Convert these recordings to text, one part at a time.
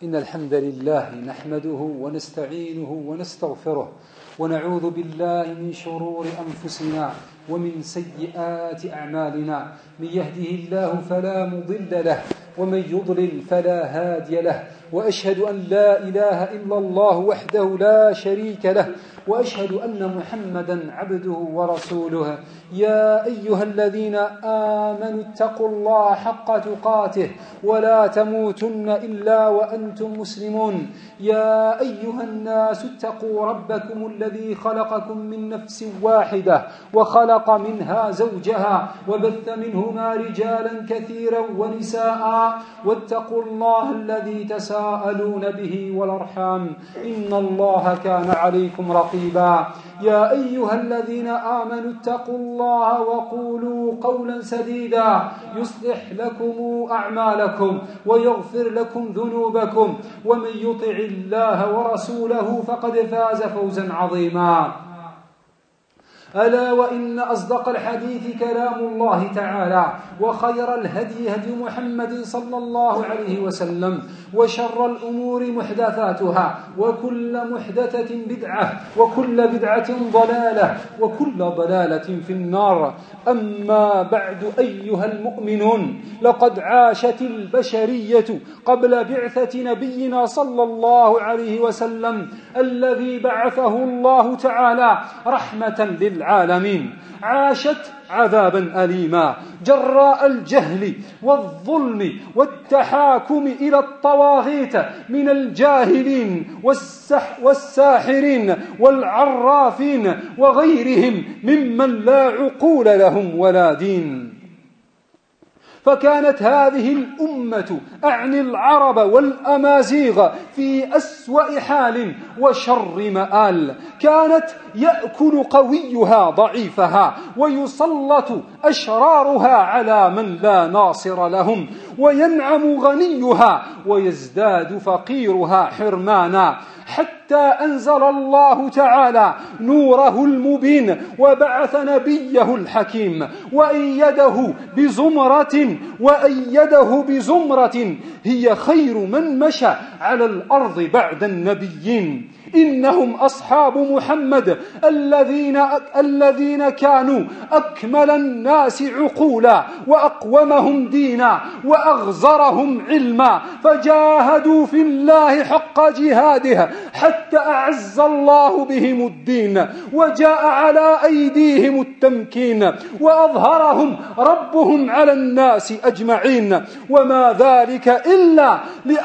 إن الحمد لله نحمده ونستعينه ونستغفره ونعوذ بالله من شرور أنفسنا ومن سيئات أعمالنا. من يهده الله فلا مضل له ومن يضلل فلا هادي له، وأشهد أن لا إله إلا الله وحده لا شريك له، وأشهد أن محمدا عبده ورسوله. يا أيها الذين آمنوا اتقوا الله حق تقاته ولا تموتن إلا وأنتم مسلمون. يا أيها الناس اتقوا ربكم الذي خلقكم من نفس واحدة وخلق منها زوجها وبث منهما رجالا كثيرا ونساء، واتقوا الله الذي تساءلون به والأرحام إن الله كان عليكم رقيبا. يا أيها الذين آمنوا اتقوا الله وقولوا قولا سديدا يصلح لكم أعمالكم ويغفر لكم ذنوبكم، ومن يطع الله ورسوله فقد فاز فوزا عظيما. ألا وإن أصدق الحديث كلام الله تعالى، وخير الهدي هدي محمد صلى الله عليه وسلم، وشر الأمور محدثاتها، وكل محدثة بدعة، وكل بدعة ضلالة، وكل ضلالة في النار. أما بعد أيها المؤمنون، لقد عاشت البشرية قبل بعثة نبينا صلى الله عليه وسلم الذي بعثه الله تعالى رحمة للعالمين، عاشت عذابا أليما جراء الجهل والظلم والتحاكم إلى الطواغيت من الجاهلين والساحرين والعرافين وغيرهم ممن لا عقول لهم ولا دين. فكانت هذه الأمة أعني العرب والأمازيغ في أسوأ حال وشر مآل. كانت يأكل قويها ضعيفها، ويسلط أشرارها على من لا ناصر لهم، وينعم غنيها ويزداد فقيرها حرمانا، حتى أنزل الله تعالى نوره المبين وبعث نبيه الحكيم وأيده بزمرة هي خير من مشى على الأرض بعد النبيين. إنهم أصحاب محمد الذين كانوا أكمل الناس عقولا وأقومهم دينا وأغزرهم علما، فجاهدوا في الله حق جهاده حتى أعز الله بهم الدين، وجاء على أيديهم التمكين، وأظهرهم ربهم على الناس أجمعين. وما ذلك إلا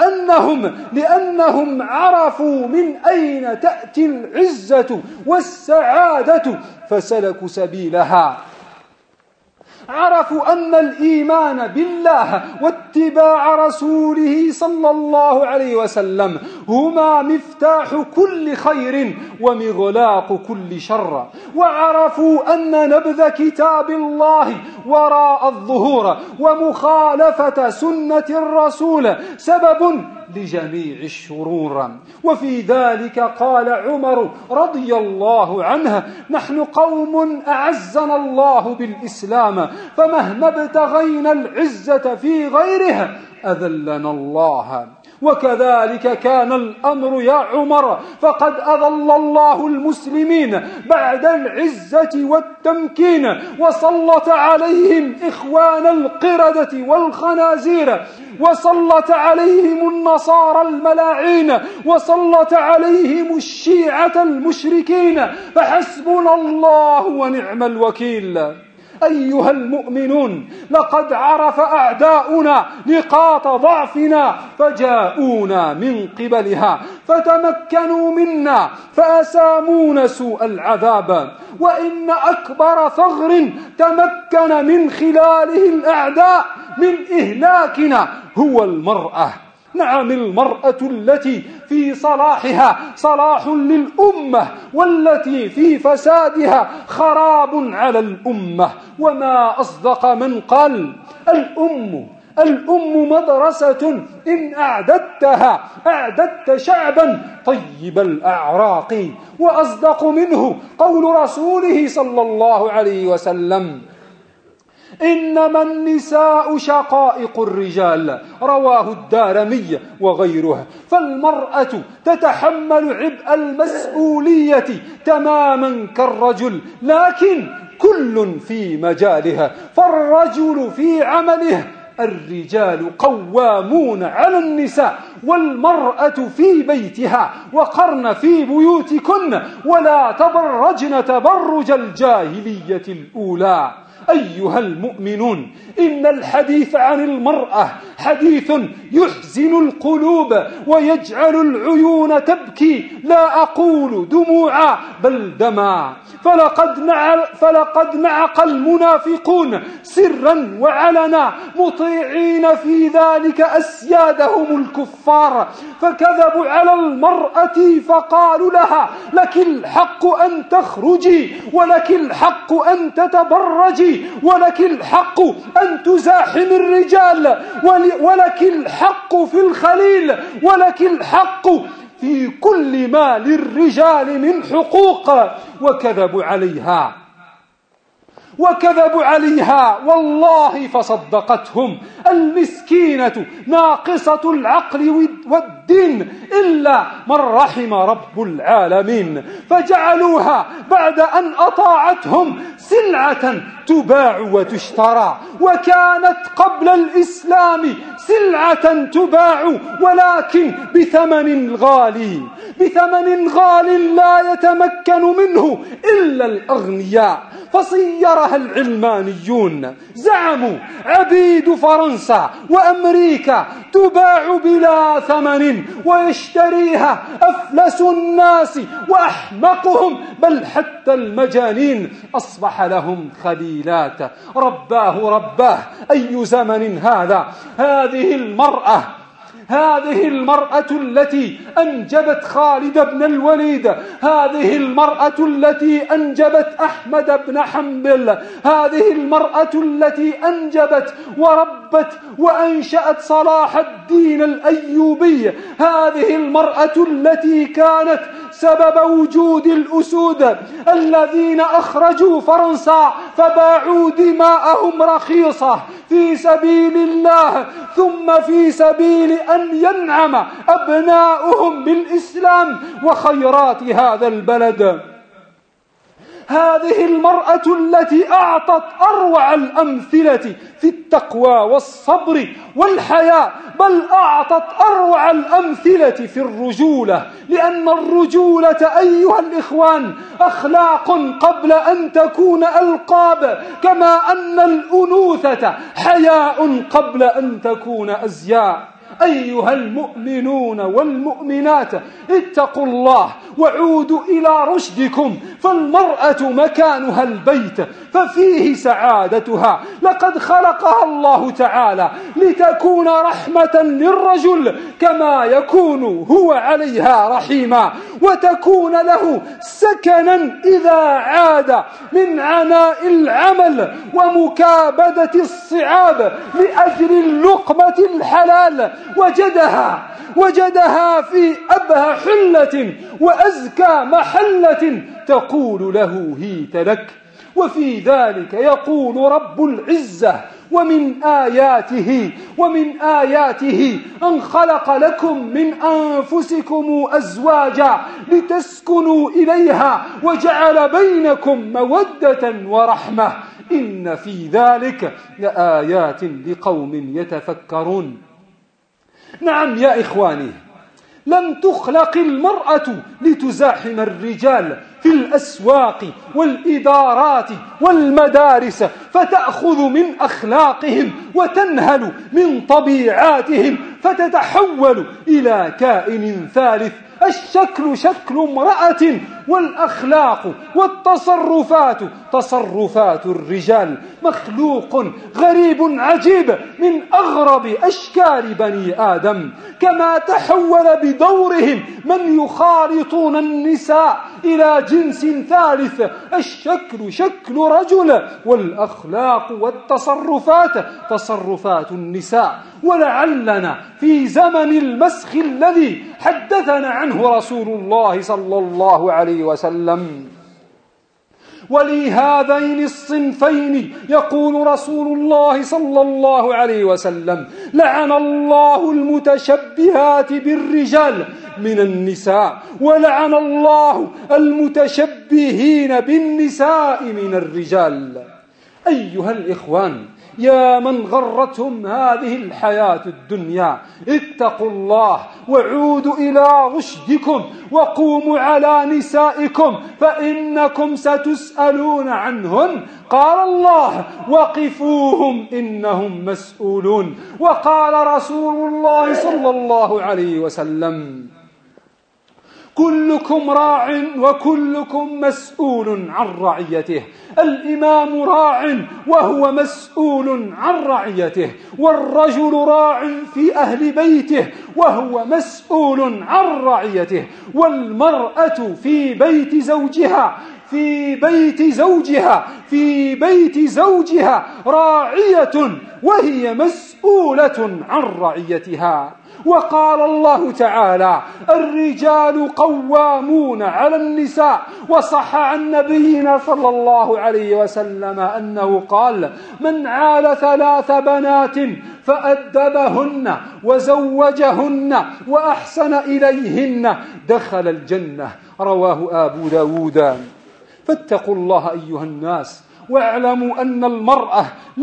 لأنهم عرفوا من أين تأتي العزة والسعادة فسلكوا سبيلها. عرفوا أن الإيمان بالله واتباع رسوله صلى الله عليه وسلم هما مفتاح كل خير ومغلاق كل شر، وعرفوا أن نبذ كتاب الله وراء الظهور ومخالفة سنة الرسول سبب لجميع الشرور. وفي ذلك قال عمر رضي الله عنه: نحن قوم أعزنا الله بالإسلام، فمهما ابتغينا العزة في غيره أذلنا الله. وكذلك كان الأمر يا عمر، فقد أذل الله المسلمين بعد العزة والتمكين، وسلط عليهم إخوان القردة والخنازير، وسلط عليهم النصارى الملاعين، وسلط عليهم الشيعة المشركين، فحسبنا الله ونعم الوكيل. أيها المؤمنون، لقد عرف أعداؤنا نقاط ضعفنا فجاءونا من قبلها، فتمكنوا منا فأسامونا سوء العذاب. وإن أكبر ثغر تمكن من خلاله الأعداء من إهلاكنا هو المرأة. نعم، المرأة التي في صلاحها صلاح للأمة، والتي في فسادها خراب على الأمة. وما أصدق من قال: الأم مدرسة إن أعددتها أعددت شعبا طيب الأعراق. وأصدق منه قول رسوله صلى الله عليه وسلم: إنما النساء شقائق الرجال، رواه الدارمي وغيره. فالمرأة تتحمل عبء المسؤولية تماما كالرجل، لكن كل في مجالها. فالرجل في عمله، الرجال قوامون على النساء، والمرأة في بيتها. وقرن في بيوتكن ولا تبرجن تبرج الجاهلية الأولى. أيها المؤمنون، إن الحديث عن المرأة حديث يحزن القلوب ويجعل العيون تبكي، لا أقول دموعا بل دما. فلقد نعق المنافقون سرا وعلنا مطيعين في ذلك أسيادهم الكفار، فكذبوا على المرأة فقالوا لها: لك الحق أن تخرجي، ولك الحق أن تتبرجي، ولك الحق أن تزاحم الرجال، ولك الحق في الخليل، ولك الحق في كل ما للرجال من حقوق. وكذبوا عليها والله فصدقتهم. المسكينة ناقصة العقل والدين إلا من رحم رب العالمين، فجعلوها بعد أن أطاعتهم سلعة تباع وتشترى. وكانت قبل الإسلام سلعة تباع ولكن بثمن غالي لا يتمكن منه إلا الأغنياء. فصيرها العلمانيون، زعموا عبيد فرنسا وأمريكا تباع بلا ثمن ويشتريها أفلس الناس وأحمقهم، بل حتى المجانين أصبح لهم خليلات. رباه أي زمن هذا. هذه المرأة التي أنجبت خالد بن الوليد، هذه المرأة التي أنجبت أحمد بن حنبل، هذه المرأة التي أنجبت وربت وأنشأت صلاح الدين الأيوبي، هذه المرأة التي كانت سبب وجود الأسود الذين أخرجوا فرنسا فباعوا دماءهم رخيصة في سبيل الله، ثم في سبيل أن ينعم أبناؤهم بالإسلام وخيرات هذا البلد. هذه المرأة التي أعطت أروع الأمثلة في التقوى والصبر والحياء، بل أعطت أروع الأمثلة في الرجولة، لأن الرجولة أيها الإخوان أخلاق قبل أن تكون ألقاب، كما أن الأنوثة حياء قبل أن تكون أزياء. أيها المؤمنون والمؤمنات، اتقوا الله وعودوا إلى رشدكم، فالمرأة مكانها البيت ففيه سعادتها. لقد خلقها الله تعالى لتكون رحمة للرجل كما يكون هو عليها رحيما، وتكون له سكنا إذا عاد من عناء العمل ومكابدة الصعاب لأجل اللقمة الحلال. وجدها في أبهى حلة وأزكى محلة تقول له هيت لك. وفي ذلك يقول رب العزة: ومن آياته أن خلق لكم من أنفسكم أزواجا لتسكنوا إليها وجعل بينكم مودة ورحمة إن في ذلك لآيات لقوم يتفكرون. نعم يا إخواني، لم تخلق المرأة لتزاحم الرجال في الأسواق والإدارات والمدارس فتأخذ من أخلاقهم وتنهل من طبيعاتهم فتتحول إلى كائن ثالث. الشكل شكل امرأة والأخلاق والتصرفات تصرفات الرجال. مخلوق غريب عجيب من أغرب أشكال بني آدم، كما تحول بدورهم من يخالطون النساء إلى جنس ثالث. الشكل شكل رجل والأخلاق والتصرفات تصرفات النساء. ولعلنا في زمن المسخ الذي حدثنا عنه رسول الله صلى الله عليه وسلم. ولهذين الصنفين يقول رسول الله صلى الله عليه وسلم: لعن الله المتشبهات بالرجال من النساء، ولعن الله المتشبهين بالنساء من الرجال. أيها الإخوان، يا من غرتهم هذه الحياة الدنيا، اتقوا الله وعودوا إلى رشدكم وقوموا على نسائكم فإنكم ستسألون عنهن. قال الله: وقفوهم إنهم مسؤولون. وقال رسول الله صلى الله عليه وسلم: كلكم راع وكلكم مسؤول عن رعيته. الإمام راع وهو مسؤول عن رعيته، والرجل راع في أهل بيته وهو مسؤول عن رعيته، والمرأة في بيت زوجها راعية وهي مسؤولة عن رعيتها. وقال الله تعالى: الرجال قوامون على النساء. وصح عن نبينا صلى الله عليه وسلم أنه قال: من عال 3 بنات فأدبهن وزوجهن وأحسن إليهن دخل الجنة. رواه أبو داود. فاتقوا الله أيها الناس، واعلموا أن المرأة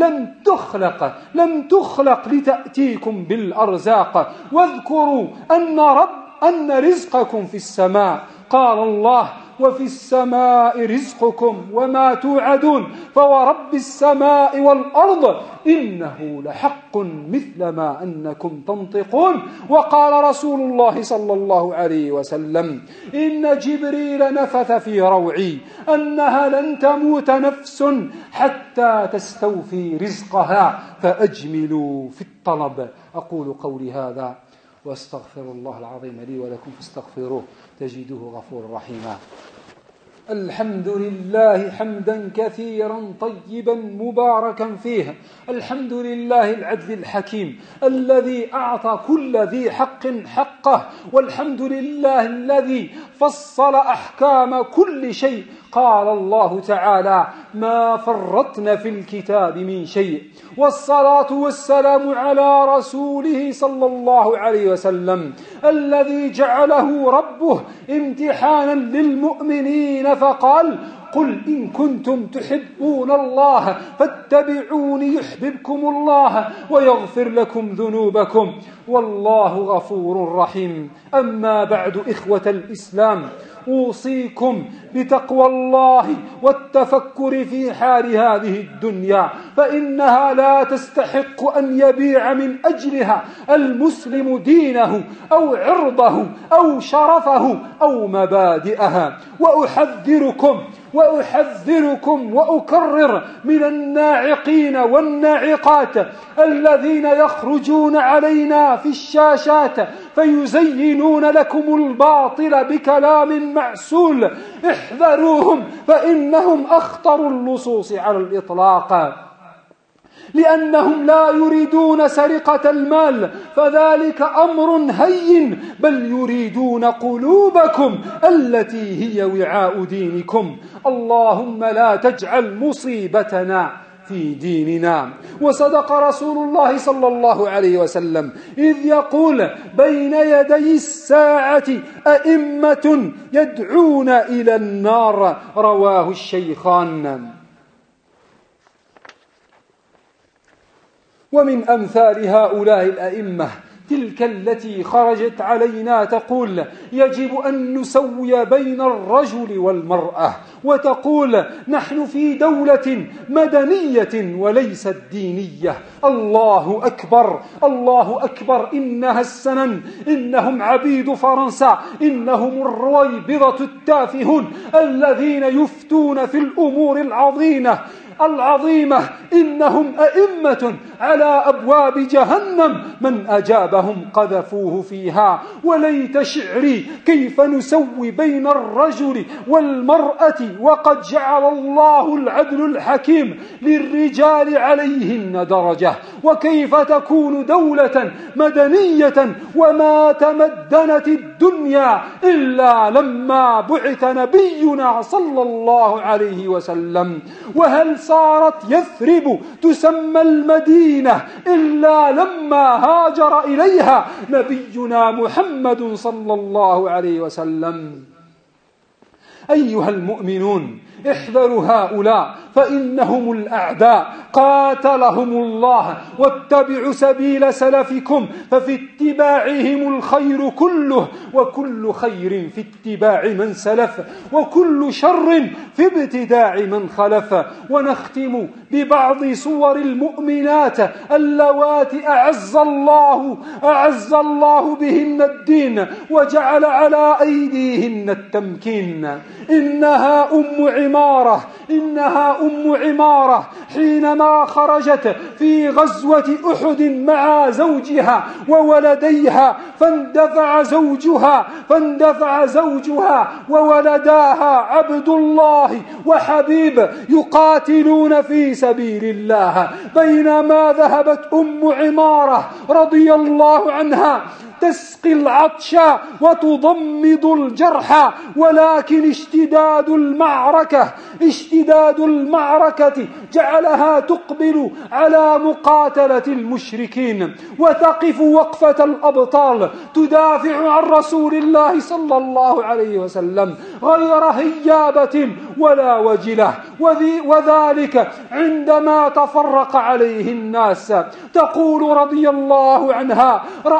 لم تخلق لتأتيكم بالأرزاق، واذكروا أن رزقكم في السماء. قال الله: وفي السماء رزقكم وما توعدون فورب السماء والأرض إنه لحق مثل ما أنكم تنطقون. وقال رسول الله صلى الله عليه وسلم: إن جبريل نفث في روعي أنها لن تموت نفس حتى تستوفي رزقها فأجملوا في الطلب. أقول قولي هذا واستغفر الله العظيم لي ولكم فاستغفروه تجدوه غفورا رحيما. الحمد لله حمدا كثيرا طيبا مباركا فيه. الحمد لله العدل الحكيم الذي أعطى كل ذي حق حقه، والحمد لله الذي فصل أحكام كل شيء. قال الله تعالى: ما فرطنا في الكتاب من شيء. والصلاة والسلام على رسوله صلى الله عليه وسلم الذي جعله ربه امتحانا للمؤمنين فقال: قل إن كنتم تحبون الله فاتبعوني يحببكم الله ويغفر لكم ذنوبكم والله غفور رحيم. أما بعد، إخوة الإسلام، أوصيكم بتقوى الله والتفكر في حال هذه الدنيا، فإنها لا تستحق أن يبيع من أجلها المسلم دينه أو عرضه أو شرفه أو مبادئها. وأحذركم وأكرر من الناعقين والناعقات الذين يخرجون علينا في الشاشات فيزينون لكم الباطل بكلام معسول. احذروهم، فإنهم أخطر اللصوص على الإطلاق، لأنهم لا يريدون سرقة المال فذلك أمر هين، بل يريدون قلوبكم التي هي وعاء دينكم. اللهم لا تجعل مصيبتنا في ديننا. وصدق رسول الله صلى الله عليه وسلم إذ يقول: بين يدي الساعة أئمة يدعون إلى النار. رواه الشيخان. ومن أمثال هؤلاء الأئمة تلك التي خرجت علينا تقول: يجب أن نسوي بين الرجل والمرأة، وتقول: نحن في دولة مدنية وليست دينية. الله أكبر، الله أكبر، إنها السنن، إنهم عبيد فرنسا، إنهم الرويبضة التافهون الذين يفتون في الأمور العظيمة. إنهم أئمة على أبواب جهنم من أجابهم قذفوه فيها. وليت شعري كيف نسوي بين الرجل والمرأة وقد جعل الله العدل الحكيم للرجال عليهن درجة، وكيف تكون دولة مدنية وما تمدنت الدنيا إلا لما بعث نبينا صلى الله عليه وسلم. وهل صارت يثرب تسمى المدينة إلا لما هاجر إليها نبينا محمد صلى الله عليه وسلم. أيها المؤمنون، احذروا هؤلاء فإنهم الأعداء قاتلهم الله، واتبعوا سبيل سلفكم ففي اتباعهم الخير كله، وكل خير في اتباع من سلف، وكل شر في ابتداع من خلف. ونختم ببعض صور المؤمنات اللواتي أعز الله بهن الدين وجعل على أيديهن التمكين. إنها أم عمارة حينما خرجت في غزوة أحد مع زوجها وولديها فاندفع زوجها وولداها عبد الله وحبيب يقاتلون في سبيل الله، بينما ذهبت أم عمارة رضي الله عنها تسقي العطش وتضمد الجرح، ولكن اشتداد المعركة جعلها تقبل على مقاتلة المشركين وتقف وقفة الأبطال تدافع عن رسول الله صلى الله عليه وسلم غير هيابة ولا وجلة. وذلك عندما تفرق عليه الناس. تقول رضي الله عنها: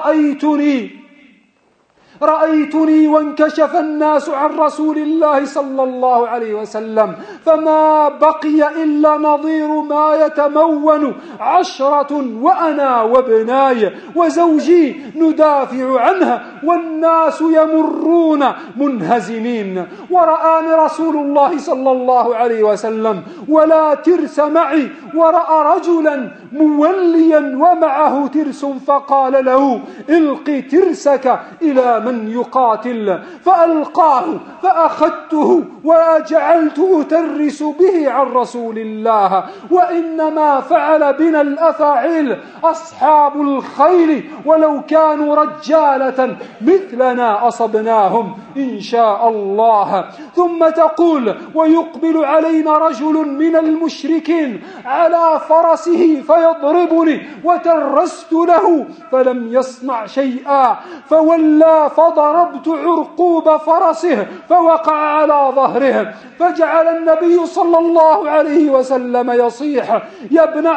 رأيتني وانكشف الناس عن رسول الله صلى الله عليه وسلم، فما بقي إلا نظير ما يتمون 10 وأنا وابناي وزوجي ندافع عنها والناس يمرون منهزمين. ورآني رسول الله صلى الله عليه وسلم ولا ترس معي، ورأى رجلا موليا ومعه ترس فقال له: الق ترسك إلى من يقاتل، فألقاه فأخذته وجعلت أترس به عن رسول الله. وإنما فعل بنا الأفاعيل أصحاب الخيل، ولو كانوا رجالة مثلنا أصبناهم إن شاء الله. ثم تقول: ويقبل علينا رجل من المشركين على فرسه فيضربني، وترست له فلم يصنع شيئا، فولى فضربت عرقوب فرسه فوقع على ظهره، فجعل النبي صلى الله عليه وسلم يصيح: يا ابن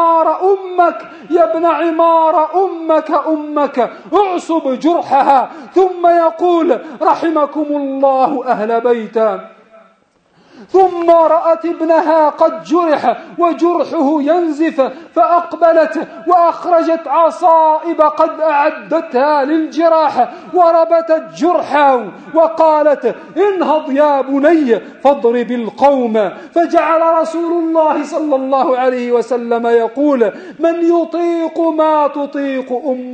عمار أمك اعصب جرحها، ثم يقول: رحمكم الله أهل بيته. ثم رأت ابنها قد جرح وجرحه ينزف، فأقبلت وأخرجت عصائب قد أعدتها للجراح وربتت جرحه، وقالت: انهض يا بني فاضرب القوم. فجعل رسول الله صلى الله عليه وسلم يقول: من يطيق ما تطيق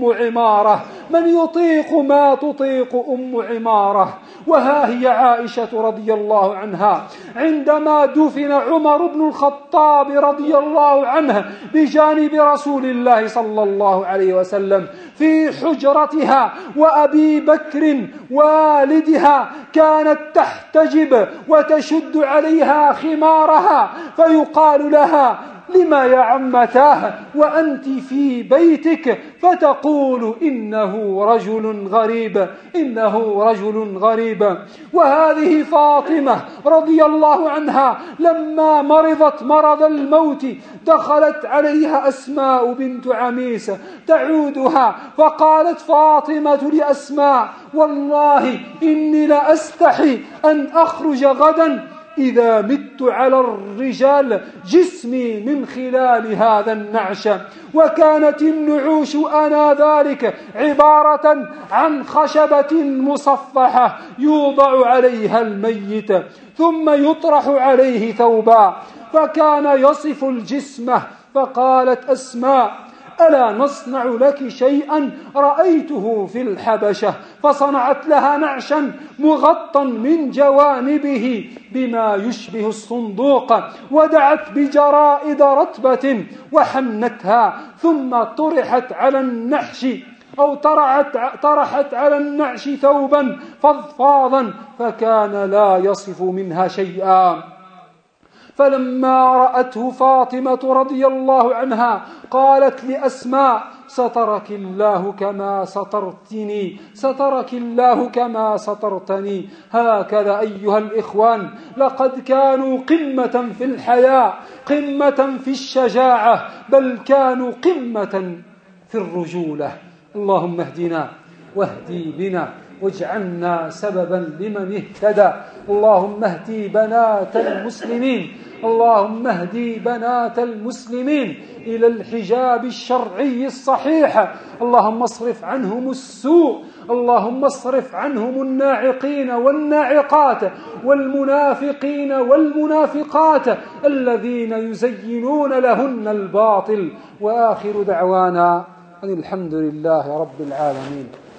أم عمارة. وها هي عائشة رضي الله عنها عندما دفن عمر بن الخطاب رضي الله عنه بجانب رسول الله صلى الله عليه وسلم في حجرتها، وأبي بكر والدها كانت تحتجب وتشد عليها خمارها، فيقال لها: لما يا عمتاه وأنت في بيتك؟ فتقول: إنه رجل غريب. وهذه فاطمة رضي الله عنها لما مرضت مرض الموت دخلت عليها أسماء بنت عميس تعودها، فقالت فاطمة لأسماء: والله إني لأستحي أن أخرج غدا إذا مت على الرجال جسمي من خلال هذا النعش. وكانت النعوش آنذاك عبارة عن خشبة مصفحة يوضع عليها الميت ثم يطرح عليه ثوبا، فكان يصف الجسم فقالت أسماء: ألا نصنع لك شيئا رأيته في الحبشة؟ فصنعت لها نعشا مغطى من جوانبه بما يشبه الصندوق، ودعت بجرائد رطبة وحنتها، ثم طرحت على النعش أو طرحت على النعش ثوبا فضفاضا، فكان لا يصف منها شيئا. فلما رأته فاطمة رضي الله عنها قالت لأسماء: سترك الله كما سترتني، سترك الله كما سترتني. هكذا أيها الإخوان لقد كانوا قمة في الحياة، قمة في الشجاعة، بل كانوا قمة في الرجولة. اللهم اهدنا واهدي بنا واجعلنا سببا لمن اهتدى. اللهم اهدي بنات المسلمين، اللهم اهدي بنات المسلمين إلى الحجاب الشرعي الصحيح. اللهم اصرف عنهم السوء، اللهم اصرف عنهم الناعقين والناعقات والمنافقين والمنافقات الذين يزينون لهن الباطل. وآخر دعوانا أن الحمد لله رب العالمين.